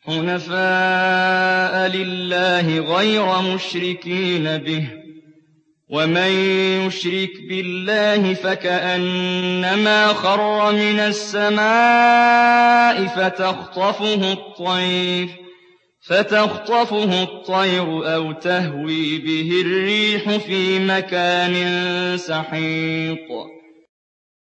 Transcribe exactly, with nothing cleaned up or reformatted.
حُنَفَاءَ لِلَّهِ غَيْرَ مُشْرِكِينَ بِهِ ۚ وَمَن يُشْرِكْ بِاللَّهِ فَكَأَنَّمَا خَرَّ مِنَ السَّمَاءِ فَتَخْطَفُهُ الطَّيْرُ أَوْ تَهْوِي بِهِ الرِّيحُ فِي مَكَانٍ سَحِيقٍ